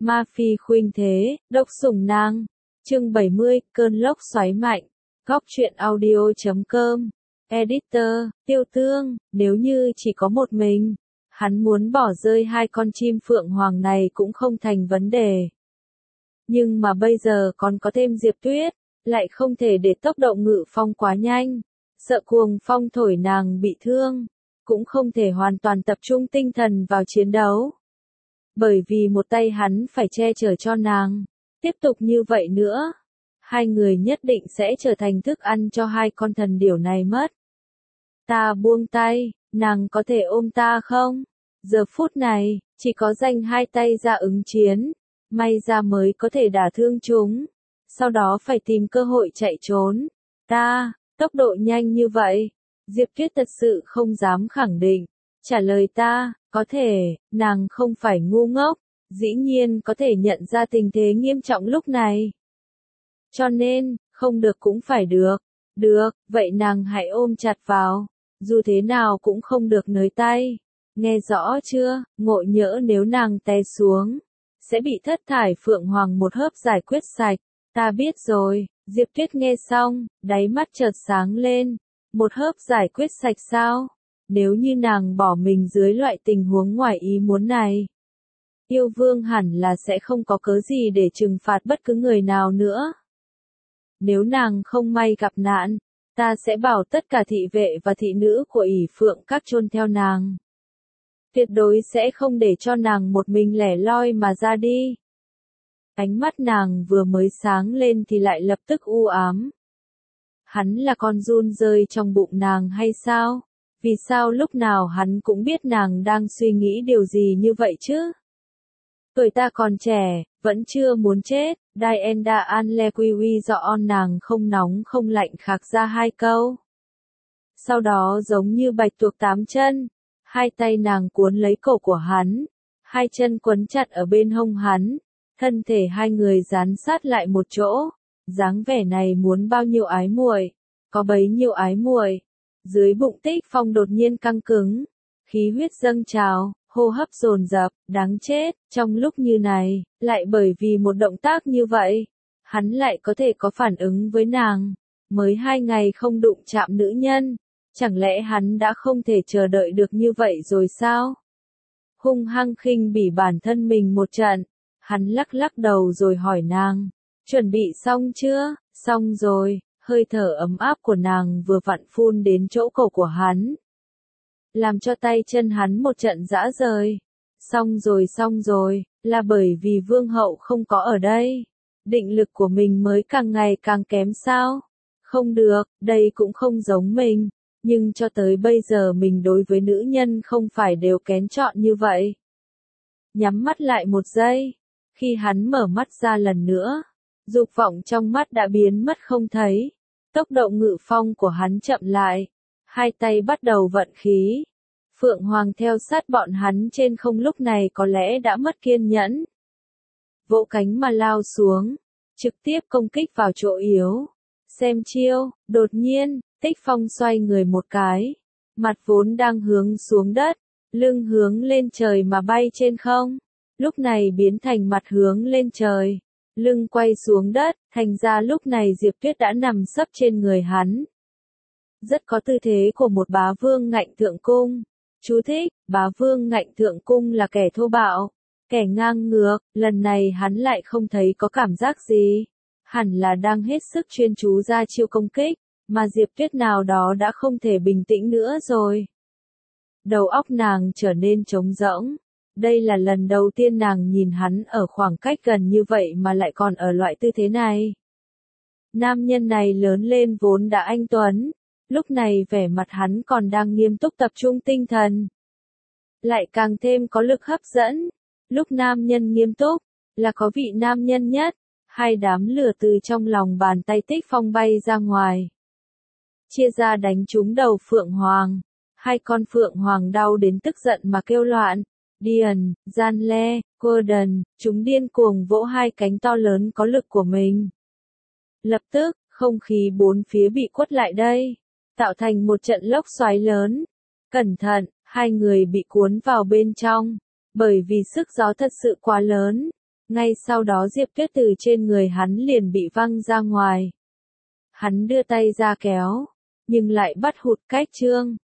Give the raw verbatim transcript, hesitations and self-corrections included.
Ma Phi khuynh thế, độc sủng nàng. Chương bảy mươi, cơn lốc xoáy mạnh. Góc truyện audio chấm com. Editor, Tiêu Tương, nếu như chỉ có một mình, hắn muốn bỏ rơi hai con chim phượng hoàng này cũng không thành vấn đề. Nhưng mà bây giờ còn có thêm Diệp Tuyết, lại không thể để tốc độ ngự phong quá nhanh, sợ cuồng phong thổi nàng bị thương, cũng không thể hoàn toàn tập trung tinh thần vào chiến đấu. Bởi vì một tay hắn phải che chở cho nàng, tiếp tục như vậy nữa, hai người nhất định sẽ trở thành thức ăn cho hai con thần điểu này mất. Ta buông tay, nàng có thể ôm ta không? Giờ phút này, chỉ có dành hai tay ra ứng chiến, may ra mới có thể đả thương chúng, sau đó phải tìm cơ hội chạy trốn. Ta, tốc độ nhanh như vậy, Diệp Tuyết thật sự không dám khẳng định. Trả lời ta, có thể, nàng không phải ngu ngốc, dĩ nhiên có thể nhận ra tình thế nghiêm trọng lúc này. Cho nên, không được cũng phải được. Được, vậy nàng hãy ôm chặt vào, dù thế nào cũng không được nới tay. Nghe rõ chưa, ngộ nhỡ nếu nàng té xuống, sẽ bị thất thải phượng hoàng một hớp giải quyết sạch. Ta biết rồi, Diệp Tuyết nghe xong, đáy mắt chợt sáng lên. Một hớp giải quyết sạch sao? Nếu như nàng bỏ mình dưới loại tình huống ngoài ý muốn này, yêu vương hẳn là sẽ không có cớ gì để trừng phạt bất cứ người nào nữa. Nếu nàng không may gặp nạn, ta sẽ bảo tất cả thị vệ và thị nữ của ỷ phượng các chôn theo nàng. Tuyệt đối sẽ không để cho nàng một mình lẻ loi mà ra đi. Ánh mắt nàng vừa mới sáng lên thì lại lập tức u ám. Hắn là con giun rơi trong bụng nàng hay sao? Vì sao lúc nào hắn cũng biết nàng đang suy nghĩ điều gì như vậy chứ? Tuổi ta còn trẻ, vẫn chưa muốn chết, Dienda an le quy quy dọ on nàng không nóng không lạnh khạc ra hai câu. Sau đó giống như bạch tuộc tám chân, hai tay nàng cuốn lấy cổ của hắn, hai chân quấn chặt ở bên hông hắn, thân thể hai người dán sát lại một chỗ, dáng vẻ này muốn bao nhiêu ái muội, có bấy nhiêu ái muội. Dưới bụng Tích Phong đột nhiên căng cứng, khí huyết dâng trào, hô hấp dồn dập, đáng chết, trong lúc như này, lại bởi vì một động tác như vậy, hắn lại có thể có phản ứng với nàng, mới hai ngày không đụng chạm nữ nhân, chẳng lẽ hắn đã không thể chờ đợi được như vậy rồi sao? Hung hăng khinh bỉ bản thân mình một trận, hắn lắc lắc đầu rồi hỏi nàng, chuẩn bị xong chưa? Xong rồi. Hơi thở ấm áp của nàng vừa vặn phun đến chỗ cổ của hắn, làm cho tay chân hắn một trận rã rời. Xong rồi xong rồi, là bởi vì vương hậu không có ở đây, định lực của mình mới càng ngày càng kém sao? Không được, đây cũng không giống mình, nhưng cho tới bây giờ mình đối với nữ nhân không phải đều kén chọn như vậy. Nhắm mắt lại một giây, khi hắn mở mắt ra lần nữa, dục vọng trong mắt đã biến mất không thấy. Tốc độ ngự phong của hắn chậm lại, hai tay bắt đầu vận khí. Phượng Hoàng theo sát bọn hắn trên không lúc này có lẽ đã mất kiên nhẫn. Vỗ cánh mà lao xuống, trực tiếp công kích vào chỗ yếu. Xem chiêu, đột nhiên, Tích Phong xoay người một cái, mặt vốn đang hướng xuống đất, lưng hướng lên trời mà bay trên không, lúc này biến thành mặt hướng lên trời. Lưng quay xuống đất, thành ra lúc này Diệp Tuyết đã nằm sấp trên người hắn. Rất có tư thế của một bá vương ngạnh thượng cung. Chú thích, bá vương ngạnh thượng cung là kẻ thô bạo, kẻ ngang ngược, lần này hắn lại không thấy có cảm giác gì. Hẳn là đang hết sức chuyên chú ra chiêu công kích, mà Diệp Tuyết nào đó đã không thể bình tĩnh nữa rồi. Đầu óc nàng trở nên trống rỗng. Đây là lần đầu tiên nàng nhìn hắn ở khoảng cách gần như vậy mà lại còn ở loại tư thế này. Nam nhân này lớn lên vốn đã anh tuấn, lúc này vẻ mặt hắn còn đang nghiêm túc tập trung tinh thần. Lại càng thêm có lực hấp dẫn, lúc nam nhân nghiêm túc, là có vị nam nhân nhất, hai đám lửa từ trong lòng bàn tay Tích Phong bay ra ngoài. Chia ra đánh trúng đầu Phượng Hoàng, hai con Phượng Hoàng đau đến tức giận mà kêu loạn. Điền, Gian Le, Gordon, chúng điên cuồng vỗ hai cánh to lớn có lực của mình. Lập tức, không khí bốn phía bị quất lại đây, tạo thành một trận lốc xoáy lớn. Cẩn thận, hai người bị cuốn vào bên trong, bởi vì sức gió thật sự quá lớn. Ngay sau đó Diệp Tuyết từ trên người hắn liền bị văng ra ngoài. Hắn đưa tay ra kéo, nhưng lại bắt hụt Cách Trương.